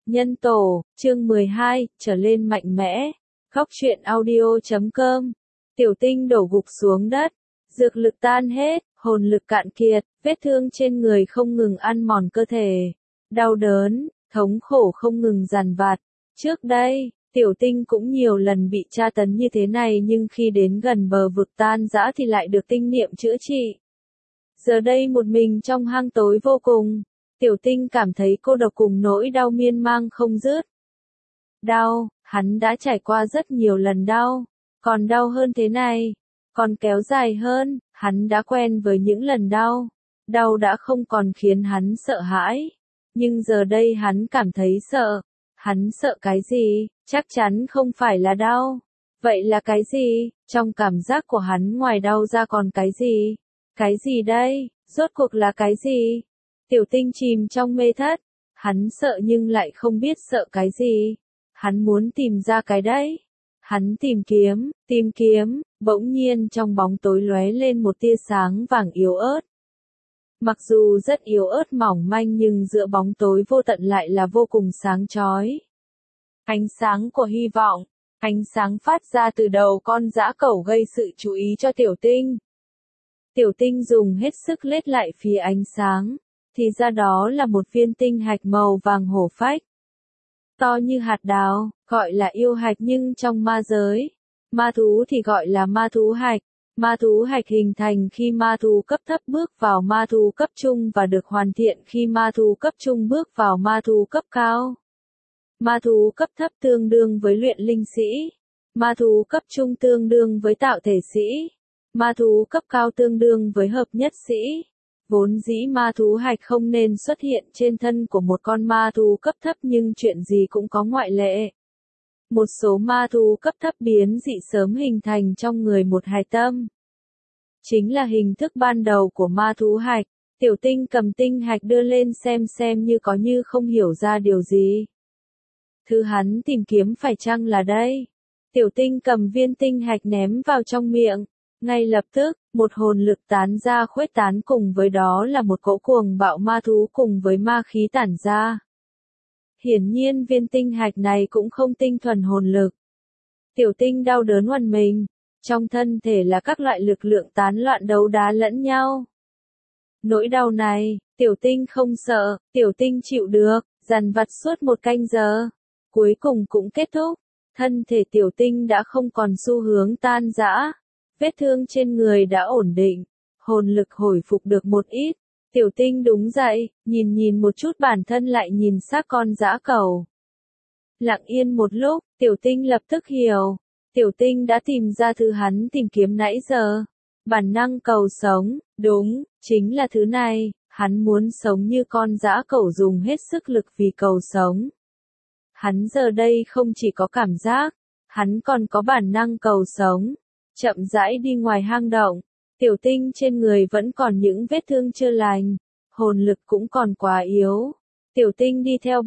Nhân tổ, chương 12, trở lên mạnh mẽ. Góc truyện audio.com. Tiểu Tinh đổ gục xuống đất, dược lực tan hết, hồn lực cạn kiệt, vết thương trên người không ngừng ăn mòn cơ thể. Đau đớn, thống khổ không ngừng dằn vặt. Trước đây, Tiểu Tinh cũng nhiều lần bị tra tấn như thế này nhưng khi đến gần bờ vực tan rã thì lại được tinh niệm chữa trị. Giờ đây một mình trong hang tối vô cùng, Tiểu Tinh cảm thấy cô độc cùng nỗi đau miên man không dứt. Đau, hắn đã trải qua rất nhiều lần đau, còn đau hơn thế này, còn kéo dài hơn, hắn đã quen với những lần đau. Đau đã không còn khiến hắn sợ hãi, nhưng giờ đây hắn cảm thấy sợ. Hắn sợ cái gì? Chắc chắn không phải là đau. Vậy là cái gì? Trong cảm giác của hắn ngoài đau ra còn cái gì? Cái gì đây? Rốt cuộc là cái gì? Tiểu Tinh chìm trong mê thất. Hắn sợ nhưng lại không biết sợ cái gì. Hắn muốn tìm ra cái đấy. Hắn tìm kiếm, bỗng nhiên trong bóng tối lóe lên một tia sáng vàng yếu ớt. Mặc dù rất yếu ớt mỏng manh nhưng giữa bóng tối vô tận lại là vô cùng sáng chói. Ánh sáng của hy vọng, ánh sáng phát ra từ đầu con dã cẩu gây sự chú ý cho Tiểu Tinh. Tiểu Tinh dùng hết sức lết lại phía ánh sáng, thì ra đó là một viên tinh hạch màu vàng hổ phách. To như hạt đào, gọi là yêu hạch nhưng trong ma giới, ma thú thì gọi là ma thú hạch. Ma thú hạch hình thành khi ma thú cấp thấp bước vào ma thú cấp trung và được hoàn thiện khi ma thú cấp trung bước vào ma thú cấp cao. Ma thú cấp thấp tương đương với luyện linh sĩ. Ma thú cấp trung tương đương với tạo thể sĩ. Ma thú cấp cao tương đương với hợp nhất sĩ. Vốn dĩ ma thú hạch không nên xuất hiện trên thân của một con ma thú cấp thấp nhưng chuyện gì cũng có ngoại lệ. Một số ma thú cấp thấp biến dị sớm hình thành trong người một hài tâm. Chính là hình thức ban đầu của ma thú hạch. Tiểu Tinh cầm tinh hạch đưa lên xem như có như không hiểu ra điều gì. Thứ hắn tìm kiếm phải chăng là đây? Tiểu Tinh cầm viên tinh hạch ném vào trong miệng. Ngay lập tức, một hồn lực tán ra khuếch tán cùng với đó là một cỗ cuồng bạo ma thú cùng với ma khí tản ra. Hiển nhiên viên tinh hạch này cũng không tinh thuần hồn lực. Tiểu Tinh đau đớn oằn mình. Trong thân thể là các loại lực lượng tán loạn đấu đá lẫn nhau. Nỗi đau này, Tiểu Tinh không sợ, Tiểu Tinh chịu được, dằn vặt suốt một canh giờ. Cuối cùng cũng kết thúc, thân thể Tiểu Tinh đã không còn xu hướng tan rã. Vết thương trên người đã ổn định, hồn lực hồi phục được một ít. Tiểu Tinh đứng dậy, nhìn một chút bản thân lại nhìn xác con dã cẩu. Lặng yên một lúc, Tiểu Tinh lập tức hiểu. Tiểu Tinh đã tìm ra thứ hắn tìm kiếm nãy giờ. Bản năng cầu sống, đúng, chính là thứ này, hắn muốn sống như con dã cẩu dùng hết sức lực vì cầu sống. Hắn giờ đây không chỉ có cảm giác, hắn còn có bản năng cầu sống. Chậm rãi đi ngoài hang động, Tiểu Tinh trên người vẫn còn những vết thương chưa lành, hồn lực cũng còn quá yếu. Tiểu Tinh đi theo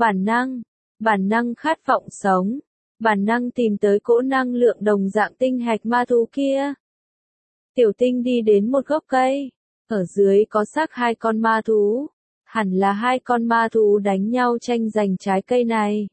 bản năng khát vọng sống. Bản năng tìm tới cỗ năng lượng đồng dạng tinh hạch ma thú kia. Tiểu Tinh đi đến một gốc cây, ở dưới có xác hai con ma thú, hẳn là hai con ma thú đánh nhau tranh giành trái cây này.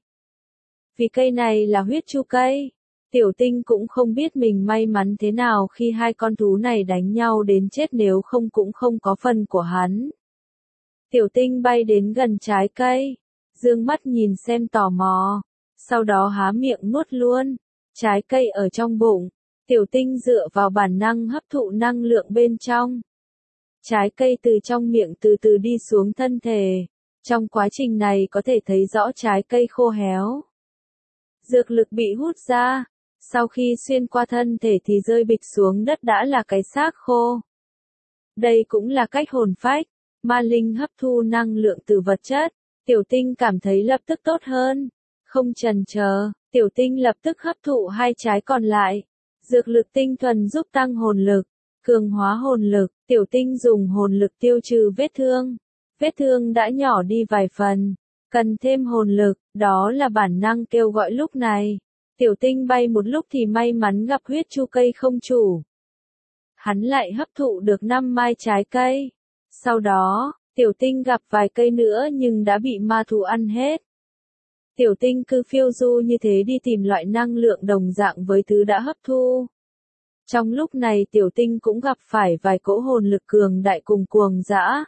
Vì cây này là huyết chu cây, Tiểu Tinh cũng không biết mình may mắn thế nào khi hai con thú này đánh nhau đến chết nếu không cũng không có phần của hắn. Tiểu Tinh bay đến gần trái cây, dương mắt nhìn xem tò mò. Sau đó há miệng nuốt luôn, trái cây ở trong bụng, Tiểu Tinh dựa vào bản năng hấp thụ năng lượng bên trong. Trái cây từ trong miệng từ từ đi xuống thân thể, trong quá trình này có thể thấy rõ trái cây khô héo. Dược lực bị hút ra, sau khi xuyên qua thân thể thì rơi bịch xuống đất đã là cái xác khô. Đây cũng là cách hồn phách, ma linh hấp thu năng lượng từ vật chất, Tiểu Tinh cảm thấy lập tức tốt hơn. Không chần chờ, Tiểu Tinh lập tức hấp thụ hai trái còn lại. Dược lực tinh thuần giúp tăng hồn lực, cường hóa hồn lực, Tiểu Tinh dùng hồn lực tiêu trừ vết thương. Vết thương đã nhỏ đi vài phần, cần thêm hồn lực, đó là bản năng kêu gọi lúc này. Tiểu Tinh bay một lúc thì may mắn gặp huyết chu cây không chủ. Hắn lại hấp thụ được 5 mai trái cây. Sau đó, Tiểu Tinh gặp vài cây nữa nhưng đã bị ma thú ăn hết. Tiểu tinh cứ phiêu du như thế đi tìm loại năng lượng đồng dạng với thứ đã hấp thu. Trong lúc này tiểu tinh cũng gặp phải vài cỗ hồn lực cường đại cùng cuồng dã.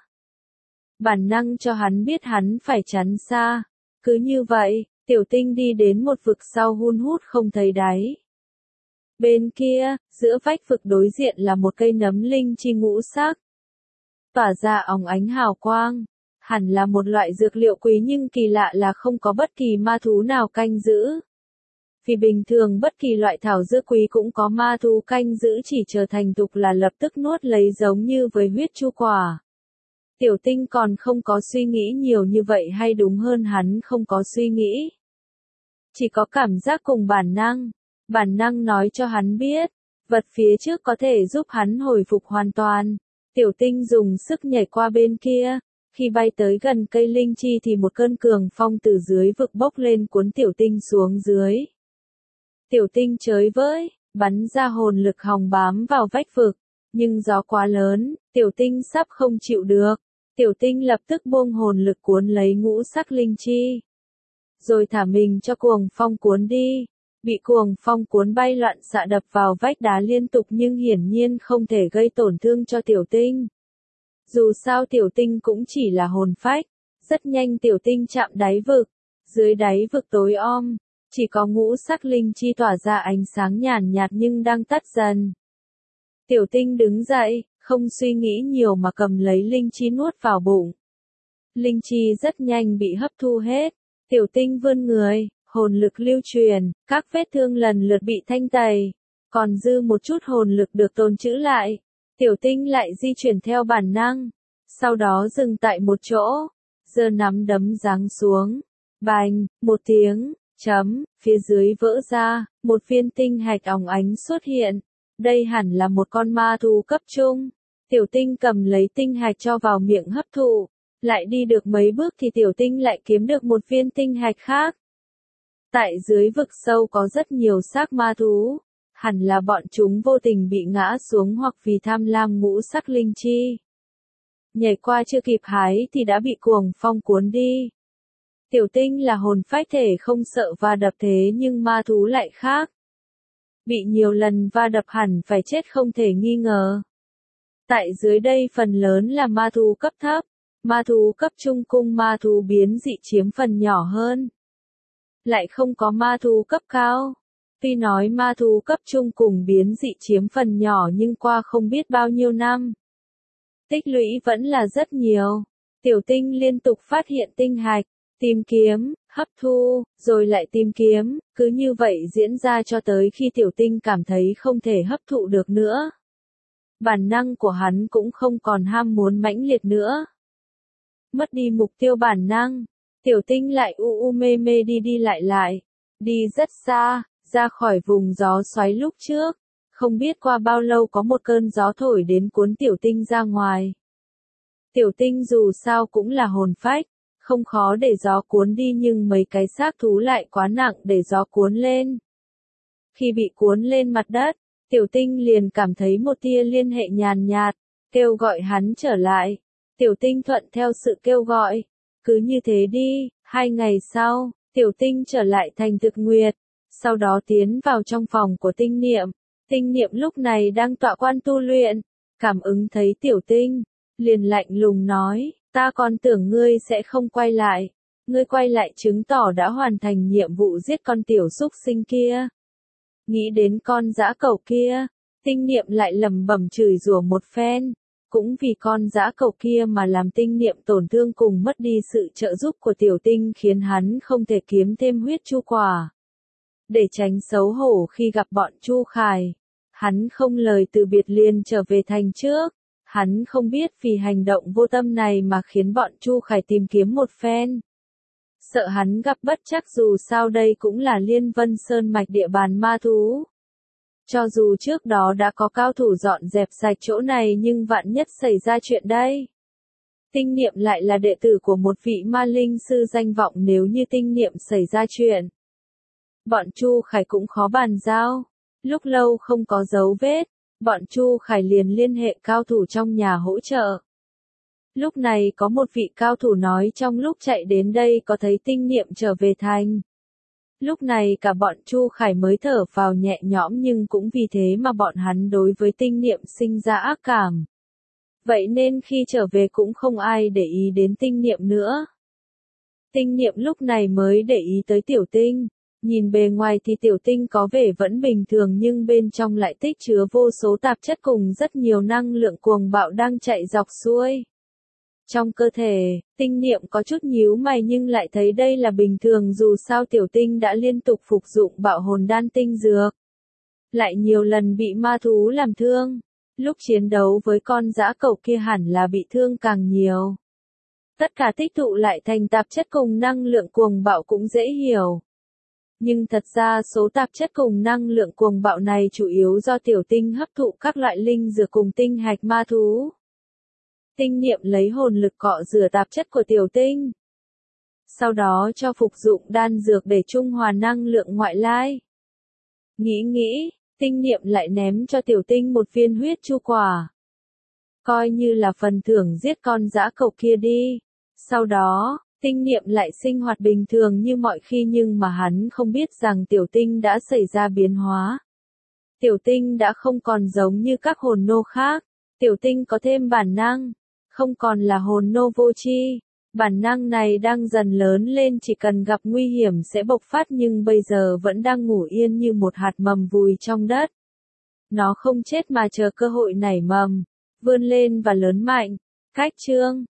Bản năng cho hắn biết hắn phải tránh xa. Cứ như vậy, tiểu tinh đi đến một vực sau hun hút không thấy đáy. Bên kia, giữa vách vực đối diện là một cây nấm linh chi ngũ sắc. Tỏa ra óng ánh hào quang. Hẳn là một loại dược liệu quý nhưng kỳ lạ là không có bất kỳ ma thú nào canh giữ. Vì bình thường bất kỳ loại thảo dược quý cũng có ma thú canh giữ chỉ chờ thành thục là lập tức nuốt lấy giống như với huyết chu quả. Tiểu tinh còn không có suy nghĩ nhiều như vậy hay đúng hơn hắn không có suy nghĩ. Chỉ có cảm giác cùng bản năng nói cho hắn biết, vật phía trước có thể giúp hắn hồi phục hoàn toàn. Tiểu tinh dùng sức nhảy qua bên kia, khi bay tới gần cây linh chi thì một cơn cường phong từ dưới vực bốc lên cuốn tiểu tinh xuống dưới. Tiểu tinh chới với, bắn ra hồn lực hòng bám vào vách vực, nhưng gió quá lớn, tiểu tinh sắp không chịu được. Tiểu tinh lập tức buông hồn lực cuốn lấy ngũ sắc linh chi. Rồi thả mình cho cuồng phong cuốn đi. Bị cuồng phong cuốn bay loạn xạ đập vào vách đá liên tục nhưng hiển nhiên không thể gây tổn thương cho tiểu tinh. Dù sao tiểu tinh cũng chỉ là hồn phách. Rất nhanh tiểu tinh chạm đáy vực. Dưới đáy vực tối om, chỉ có ngũ sắc linh chi tỏa ra ánh sáng nhàn nhạt nhưng đang tắt dần. Tiểu tinh đứng dậy, không suy nghĩ nhiều mà cầm lấy linh chi nuốt vào bụng. Linh chi rất nhanh bị hấp thu hết. Tiểu tinh vươn người, hồn lực lưu truyền, các vết thương lần lượt bị thanh tẩy. Còn dư một chút hồn lực được tồn trữ lại. Tiểu tinh lại di chuyển theo bản năng. Sau đó dừng tại một chỗ. Giơ nắm đấm giáng xuống. Bành, một tiếng, chấm, phía dưới vỡ ra, một viên tinh hạch óng ánh xuất hiện. Đây hẳn là một con ma thú cấp trung. Tiểu tinh cầm lấy tinh hạch cho vào miệng hấp thụ. Lại đi được mấy bước thì tiểu tinh lại kiếm được một viên tinh hạch khác. Tại dưới vực sâu có rất nhiều xác ma thú. Hẳn là bọn chúng vô tình bị ngã xuống hoặc vì tham lam ngũ sắc linh chi. Nhảy qua chưa kịp hái thì đã bị cuồng phong cuốn đi. Tiểu tinh là hồn phách thể không sợ va đập thế nhưng ma thú lại khác. Bị nhiều lần va đập hẳn phải chết không thể nghi ngờ. Tại dưới đây phần lớn là ma thú cấp thấp. Ma thú cấp trung cùng ma thú biến dị chiếm phần nhỏ hơn. Lại không có ma thú cấp cao. Tuy nói ma thú cấp trung cùng biến dị chiếm phần nhỏ nhưng qua không biết bao nhiêu năm. Tích lũy vẫn là rất nhiều. Tiểu tinh liên tục phát hiện tinh hạch, tìm kiếm, hấp thu, rồi lại tìm kiếm, cứ như vậy diễn ra cho tới khi tiểu tinh cảm thấy không thể hấp thụ được nữa. Bản năng của hắn cũng không còn ham muốn mãnh liệt nữa. Mất đi mục tiêu bản năng, tiểu tinh lại mê mê đi lại, đi rất xa, ra khỏi vùng gió xoáy lúc trước. Không biết qua bao lâu có một cơn gió thổi đến cuốn tiểu tinh ra ngoài. Tiểu tinh dù sao cũng là hồn phách, không khó để gió cuốn đi nhưng mấy cái xác thú lại quá nặng để gió cuốn lên. Khi bị cuốn lên mặt đất, tiểu tinh liền cảm thấy một tia liên hệ nhàn nhạt, kêu gọi hắn trở lại. Tiểu tinh thuận theo sự kêu gọi. Cứ như thế đi, 2 ngày sau, tiểu tinh trở lại thành Thực Nguyệt. Sau đó tiến vào trong phòng của tinh niệm. Tinh niệm lúc này đang tọa quan tu luyện. Cảm ứng thấy tiểu tinh, liền lạnh lùng nói, ta còn tưởng ngươi sẽ không quay lại. Ngươi quay lại chứng tỏ đã hoàn thành nhiệm vụ giết con tiểu súc sinh kia. Nghĩ đến con dã cẩu kia, tinh niệm lại lẩm bẩm chửi rủa một phen. Cũng vì con dã cẩu kia mà làm tinh niệm tổn thương cùng mất đi sự trợ giúp của tiểu tinh khiến hắn không thể kiếm thêm huyết chu quả. Để tránh xấu hổ khi gặp bọn Chu Khải, hắn không lời từ biệt liền trở về thành trước. Hắn không biết vì hành động vô tâm này mà khiến bọn Chu Khải tìm kiếm một phen. Sợ hắn gặp bất trắc dù sao đây cũng là Liên Vân Sơn mạch địa bàn ma thú. Cho dù trước đó đã có cao thủ dọn dẹp sạch chỗ này nhưng vạn nhất xảy ra chuyện đây. Tinh niệm lại là đệ tử của một vị ma linh sư danh vọng nếu như tinh niệm xảy ra chuyện. Bọn Chu Khải cũng khó bàn giao. Lúc lâu không có dấu vết, bọn Chu Khải liền liên hệ cao thủ trong nhà hỗ trợ. Lúc này có một vị cao thủ nói trong lúc chạy đến đây có thấy tinh niệm trở về thành. Lúc này cả bọn Chu Khải mới thở phào nhẹ nhõm nhưng cũng vì thế mà bọn hắn đối với tinh niệm sinh ra ác cảm. Vậy nên khi trở về cũng không ai để ý đến tinh niệm nữa. Tinh niệm lúc này mới để ý tới tiểu tinh. Nhìn bề ngoài thì tiểu tinh có vẻ vẫn bình thường nhưng bên trong lại tích chứa vô số tạp chất cùng rất nhiều năng lượng cuồng bạo đang chạy dọc xuôi. Trong cơ thể, tinh niệm có chút nhíu mày nhưng lại thấy đây là bình thường dù sao tiểu tinh đã liên tục phục dụng bạo hồn đan tinh dược. Lại nhiều lần bị ma thú làm thương. Lúc chiến đấu với con dã cẩu kia hẳn là bị thương càng nhiều. Tất cả tích tụ lại thành tạp chất cùng năng lượng cuồng bạo cũng dễ hiểu. Nhưng thật ra số tạp chất cùng năng lượng cuồng bạo này chủ yếu do tiểu tinh hấp thụ các loại linh dược cùng tinh hạch ma thú. Tinh niệm lấy hồn lực cọ rửa tạp chất của tiểu tinh. Sau đó cho phục dụng đan dược để trung hòa năng lượng ngoại lai. Nghĩ, tinh niệm lại ném cho tiểu tinh một viên huyết chu quả. Coi như là phần thưởng giết con dã cẩu kia đi. Sau đó, tinh niệm lại sinh hoạt bình thường như mọi khi nhưng mà hắn không biết rằng tiểu tinh đã xảy ra biến hóa. Tiểu tinh đã không còn giống như các hồn nô khác. Tiểu tinh có thêm bản năng. Không còn là hồn nô vô tri. Bản năng này đang dần lớn lên chỉ cần gặp nguy hiểm sẽ bộc phát nhưng bây giờ vẫn đang ngủ yên như một hạt mầm vùi trong đất. Nó không chết mà chờ cơ hội nảy mầm, vươn lên và lớn mạnh. Cách chương